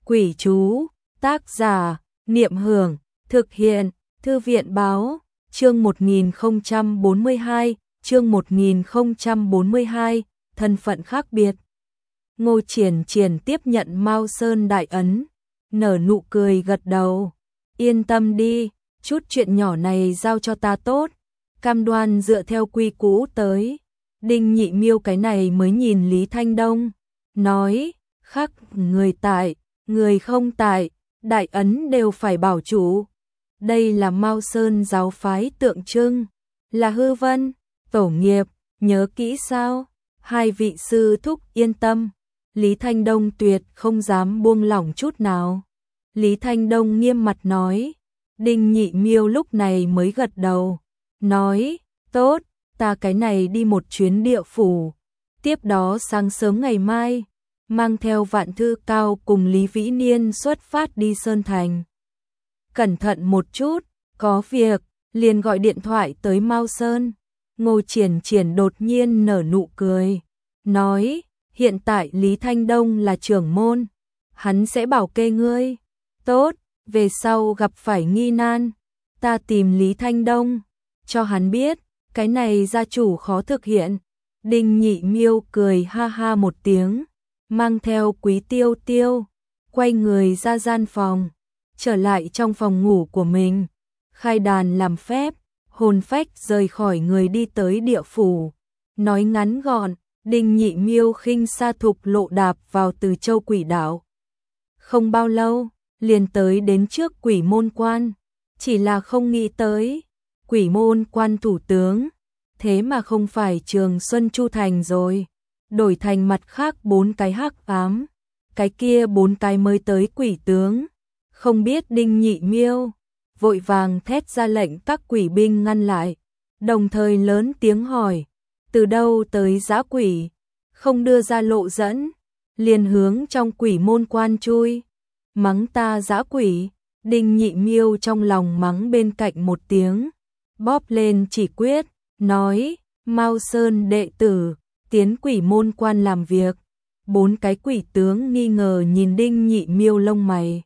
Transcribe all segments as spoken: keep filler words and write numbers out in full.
Quỷ chú, tác giả, Niệm Hưởng, thực hiện, Thư viện báo, chương một nghìn không trăm bốn mươi hai, chương một nghìn không trăm bốn mươi hai, thân phận khác biệt. Ngô Triển Triển tiếp nhận Mao Sơn đại ấn, nở nụ cười gật đầu. Yên tâm đi, chút chuyện nhỏ này giao cho ta tốt, cam đoan dựa theo quy cũ tới. Đinh Nhị Miêu cái này mới nhìn Lý Thanh Đông, nói, khác người tại, người không tại, đại ấn đều phải bảo chủ. Đây là Mao Sơn giáo phái tượng trưng, là hư vân, tổ nghiệp, nhớ kỹ sao? Hai vị sư thúc yên tâm. Lý Thanh Đông tuyệt không dám buông lỏng chút nào. Lý Thanh Đông nghiêm mặt nói. Đinh Nhị Miêu lúc này mới gật đầu, nói, tốt, ta cái này đi một chuyến địa phủ. Tiếp đó sáng sớm ngày mai, mang theo Vạn Thư Cao cùng Lý Vĩ Niên xuất phát đi Sơn Thành. Cẩn thận một chút, có việc, liền gọi điện thoại tới Mao Sơn. Ngô Triển Triển đột nhiên nở nụ cười, nói, hiện tại Lý Thanh Đông là trưởng môn, hắn sẽ bảo kê ngươi. Tốt, về sau gặp phải nghi nan, ta tìm Lý Thanh Đông, cho hắn biết, cái này gia chủ khó thực hiện. Đinh Nhị Miêu cười ha ha một tiếng, mang theo Quý Tiêu Tiêu, quay người ra gian phòng, trở lại trong phòng ngủ của mình, khai đàn làm phép, hồn phách rời khỏi người đi tới địa phủ. Nói ngắn gọn, Đinh Nhị Miêu khinh sa thục lộ đạp vào Từ Châu Quỷ Đảo. Không bao lâu, liền tới đến trước Quỷ Môn Quan, chỉ là không nghĩ tới, Quỷ Môn Quan thủ tướng, thế mà không phải Trường Xuân Chu Thành rồi, đổi thành mặt khác bốn cái hắc ám, cái kia bốn cái mới tới quỷ tướng. Không biết Đinh Nhị Miêu, vội vàng thét ra lệnh các quỷ binh ngăn lại, đồng thời lớn tiếng hỏi, từ đâu tới dã quỷ, không đưa ra lộ dẫn, liền hướng trong Quỷ Môn Quan chui. Mắng ta dã quỷ, Đinh Nhị Miêu trong lòng mắng bên cạnh một tiếng, bóp lên chỉ quyết, nói, Mao Sơn đệ tử, tiến Quỷ Môn Quan làm việc. Bốn cái quỷ tướng nghi ngờ nhìn Đinh Nhị Miêu lông mày.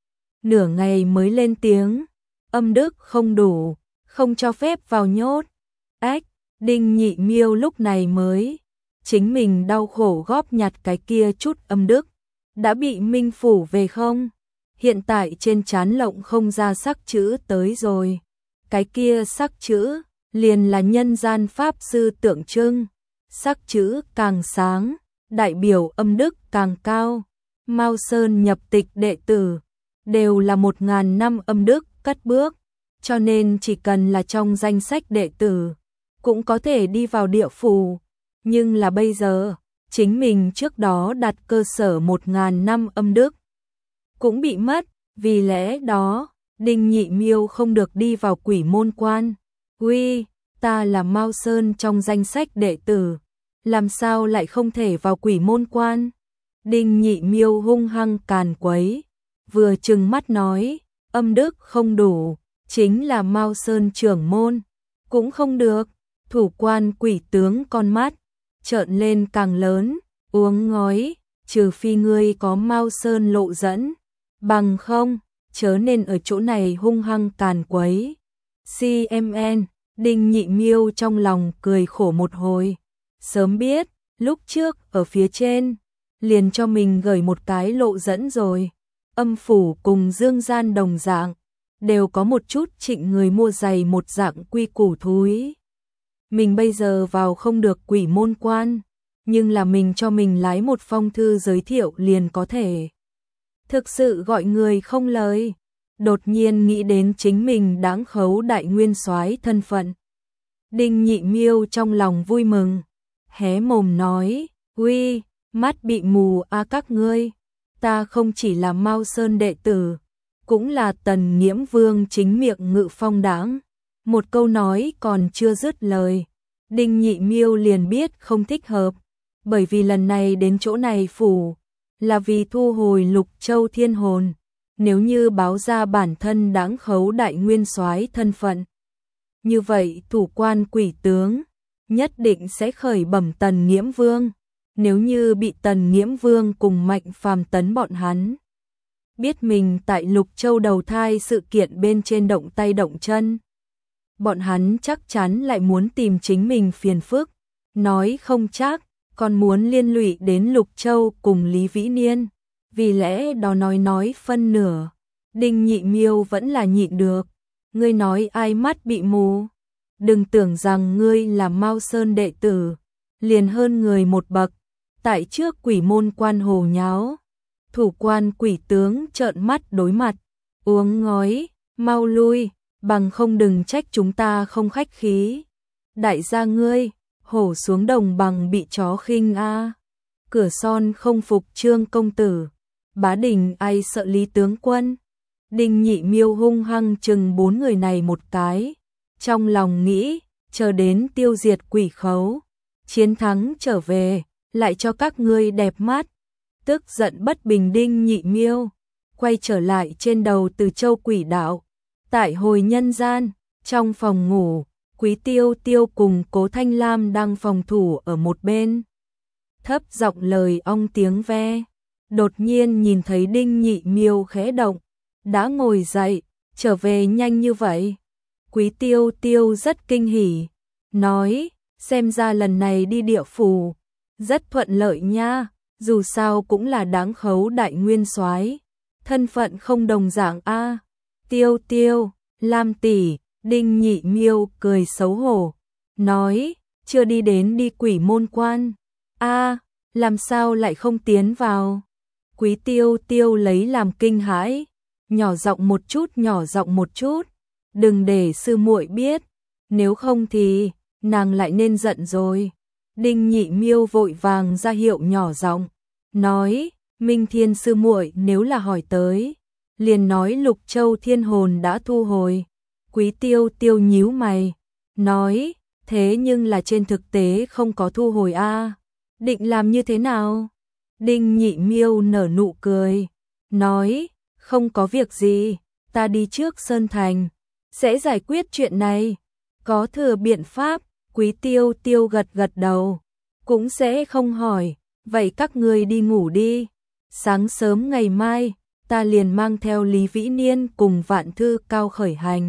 Nửa ngày mới lên tiếng, âm đức không đủ, không cho phép vào nhốt. Ách, Đinh Nhị Miêu lúc này mới, chính mình đau khổ góp nhặt cái kia chút âm đức, đã bị minh phủ về không? Hiện tại trên trán lộng không ra sắc chữ tới rồi. Cái kia sắc chữ, liền là nhân gian pháp sư tượng trưng. Sắc chữ càng sáng, đại biểu âm đức càng cao. Mao Sơn nhập tịch đệ tử, đều là một ngàn năm âm đức cất bước, cho nên chỉ cần là trong danh sách đệ tử, cũng có thể đi vào địa phủ. Nhưng là bây giờ, chính mình trước đó đặt cơ sở một ngàn năm âm đức, cũng bị mất, vì lẽ đó, Đinh Nhị Miêu không được đi vào Quỷ Môn Quan. Uy, ta là Mao Sơn trong danh sách đệ tử, làm sao lại không thể vào Quỷ Môn Quan? Đinh Nhị Miêu hung hăng càn quấy, vừa trừng mắt nói, âm đức không đủ, chính là Mao Sơn trưởng môn, cũng không được. Thủ quan quỷ tướng con mắt trợn lên càng lớn, uống ngói, trừ phi ngươi có Mao Sơn lộ dẫn, bằng không, chớ nên ở chỗ này hung hăng càn quấy. xê em en, Đinh Nhị Miêu trong lòng cười khổ một hồi, sớm biết, lúc trước ở phía trên, liền cho mình gửi một cái lộ dẫn rồi. Âm phủ cùng dương gian đồng dạng, đều có một chút trịnh người mua giày một dạng quy củ thúi. Mình bây giờ vào không được Quỷ Môn Quan, nhưng là mình cho mình lái một phong thư giới thiệu liền có thể. Thực sự gọi người không lời, đột nhiên nghĩ đến chính mình đáng khấu đại nguyên soái thân phận. Đinh Nhị Miêu trong lòng vui mừng, hé mồm nói, uy, mắt bị mù a các ngươi, ta không chỉ là Mao Sơn đệ tử, cũng là Tần Nghiễm Vương chính miệng ngự phong đãng. Một câu nói còn chưa dứt lời, Đinh Nhị Miêu liền biết không thích hợp, bởi vì lần này đến chỗ này phủ, là vì thu hồi Lục Châu Thiên Hồn, nếu như báo ra bản thân đáng khấu đại nguyên soái thân phận. Như vậy thủ quan quỷ tướng, nhất định sẽ khởi bẩm Tần Nghiễm Vương, nếu như bị Tần Nghiễm Vương cùng Mạnh Phàm tấn bọn hắn. biết mình tại Lục Châu đầu thai sự kiện bên trên động tay động chân. Bọn hắn chắc chắn lại muốn tìm chính mình phiền phức, nói không chắc, còn muốn liên lụy đến Lục Châu cùng Lý Vĩ Niên, vì lẽ đó nói nói phân nửa. Đinh Nhị Miêu vẫn là nhịn được, ngươi nói ai mắt bị mù, đừng tưởng rằng ngươi là Mao Sơn đệ tử, liền hơn người một bậc, tại trước quỷ môn quan hồ nháo. Thủ quan quỷ tướng trợn mắt đối mặt, uống ngói, mau lui, bằng không đừng trách chúng ta không khách khí. Đại gia ngươi, hổ xuống đồng bằng bị chó khinh a. Cửa son không phục Trương công tử, Bá Đình ai sợ Lý tướng quân. Đinh Nhị Miêu hung hăng chừng bốn người này một cái, trong lòng nghĩ, chờ đến tiêu diệt quỷ khấu, chiến thắng trở về, lại cho các ngươi đẹp mắt. Tức giận bất bình Đinh Nhị Miêu quay trở lại trên đầu Từ Châu quỷ đạo. Tại hồi nhân gian, trong phòng ngủ, Quý Tiêu Tiêu cùng Cố Thanh Lam đang phòng thủ ở một bên. Thấp giọng lời ong tiếng ve, đột nhiên nhìn thấy Đinh Nhị Miêu khẽ động, đã ngồi dậy, trở về nhanh như vậy. Quý Tiêu Tiêu rất kinh hỉ, nói, xem ra lần này đi địa phủ rất thuận lợi nha, dù sao cũng là đáng khấu đại nguyên soái, thân phận không đồng dạng a. Tiêu Tiêu, Lam tỷ, Đinh Nhị Miêu cười xấu hổ, nói, chưa đi đến đi quỷ môn quan. A, làm sao lại không tiến vào? Quý Tiêu Tiêu lấy làm kinh hãi, nhỏ giọng một chút, nhỏ giọng một chút, đừng để sư muội biết, nếu không thì nàng lại nên giận rồi. Đinh Nhị Miêu vội vàng ra hiệu nhỏ giọng, nói, Minh Thiên sư muội nếu là hỏi tới, liền nói Lục Châu thiên hồn đã thu hồi. Quý Tiêu Tiêu nhíu mày, nói, thế nhưng là trên thực tế không có thu hồi a, định làm như thế nào? Đinh Nhị Miêu nở nụ cười, nói, không có việc gì, ta đi trước Sơn Thành, sẽ giải quyết chuyện này, có thừa biện pháp. Quý Tiêu Tiêu gật gật đầu, cũng sẽ không hỏi, vậy các ngươi đi ngủ đi, sáng sớm ngày mai, ta liền mang theo Lý Vĩ Niên cùng Vạn Thư Cao khởi hành.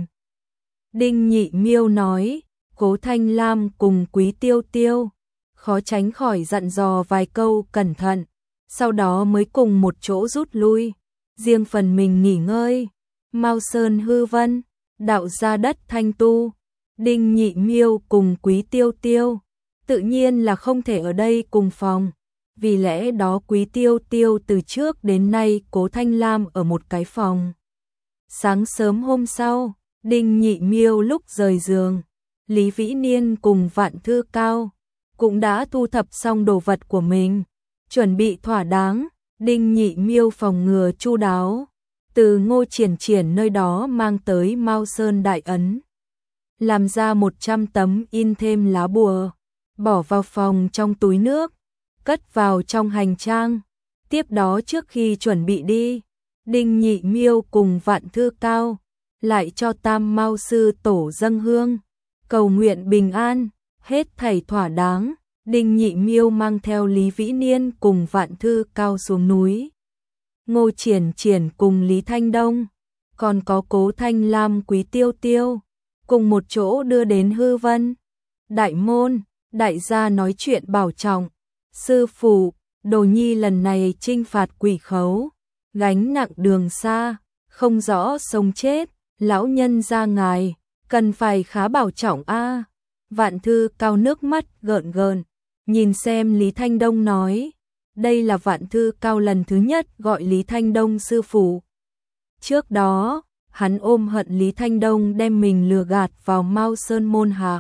Đinh Nhị Miêu nói, Cố Thanh Lam cùng Quý Tiêu Tiêu, khó tránh khỏi dặn dò vài câu cẩn thận, sau đó mới cùng một chỗ rút lui, riêng phần mình nghỉ ngơi. Mao Sơn hư vân, đạo gia đất thanh tu, Đinh Nhị Miêu cùng Quý Tiêu Tiêu, tự nhiên là không thể ở đây cùng phòng, vì lẽ đó Quý Tiêu Tiêu từ trước đến nay Cố Thanh Lam ở một cái phòng. Sáng sớm hôm sau, Đinh Nhị Miêu lúc rời giường, Lý Vĩ Niên cùng Vạn Thư Cao cũng đã thu thập xong đồ vật của mình, chuẩn bị thỏa đáng. Đinh Nhị Miêu phòng ngừa chu đáo, từ Ngô Triển Triển nơi đó mang tới Mao Sơn đại ấn, làm ra một trăm tấm in thêm lá bùa, bỏ vào phòng trong túi nước, cất vào trong hành trang. Tiếp đó trước khi chuẩn bị đi, Đinh Nhị Miêu cùng Vạn Thư Cao lại cho Tam Mao sư tổ dâng hương, cầu nguyện bình an, hết thảy thỏa đáng. Đinh Nhị Miêu mang theo Lý Vĩ Niên cùng Vạn Thư Cao xuống núi. Ngô Triển Triển cùng Lý Thanh Đông, còn có Cố Thanh Lam, Quý Tiêu Tiêu, cùng một chỗ đưa đến hư vân. Đại môn, đại gia nói chuyện bảo trọng. Sư phụ, Đồ Nhi lần này chinh phạt quỷ khấu, gánh nặng đường xa, không rõ sống chết, lão nhân gia ngài, cần phải khá bảo trọng a. Vạn Thư Cao nước mắt gợn gợn, nhìn xem Lý Thanh Đông nói, đây là Vạn Thư Cao lần thứ nhất gọi Lý Thanh Đông sư phụ. Trước đó, hắn ôm hận Lý Thanh Đông đem mình lừa gạt vào Mao Sơn môn hạ,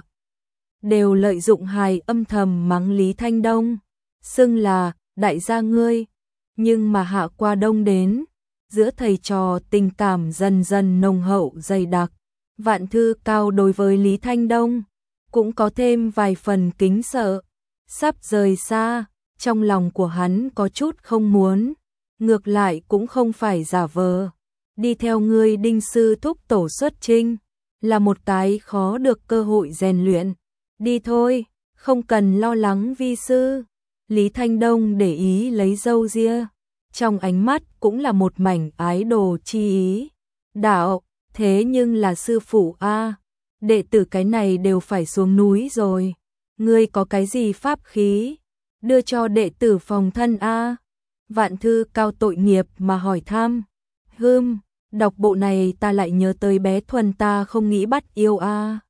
đều lợi dụng hài âm thầm mắng Lý Thanh Đông, xưng là đại gia ngươi, nhưng mà hạ qua đông đến, giữa thầy trò tình cảm dần dần nồng hậu dày đặc. Vạn Thư Cao đối với Lý Thanh Đông cũng có thêm vài phần kính sợ, sắp rời xa, trong lòng của hắn có chút không muốn, ngược lại cũng không phải giả vờ. Đi theo ngươi Đinh sư thúc tổ xuất chinh, là một cái khó được cơ hội rèn luyện. Đi thôi, không cần lo lắng vi sư. Lý Thanh Đông để ý lấy râu ria, trong ánh mắt cũng là một mảnh ái đồ chi ý. Đạo, thế nhưng là sư phụ a, đệ tử cái này đều phải xuống núi rồi. Ngươi có cái gì pháp khí? Đưa cho đệ tử phòng thân a. Vạn Thư Cao tội nghiệp mà hỏi thăm. Hừm, đọc bộ này ta lại nhớ tới bé Thuần ta không nghĩ bắt yêu a.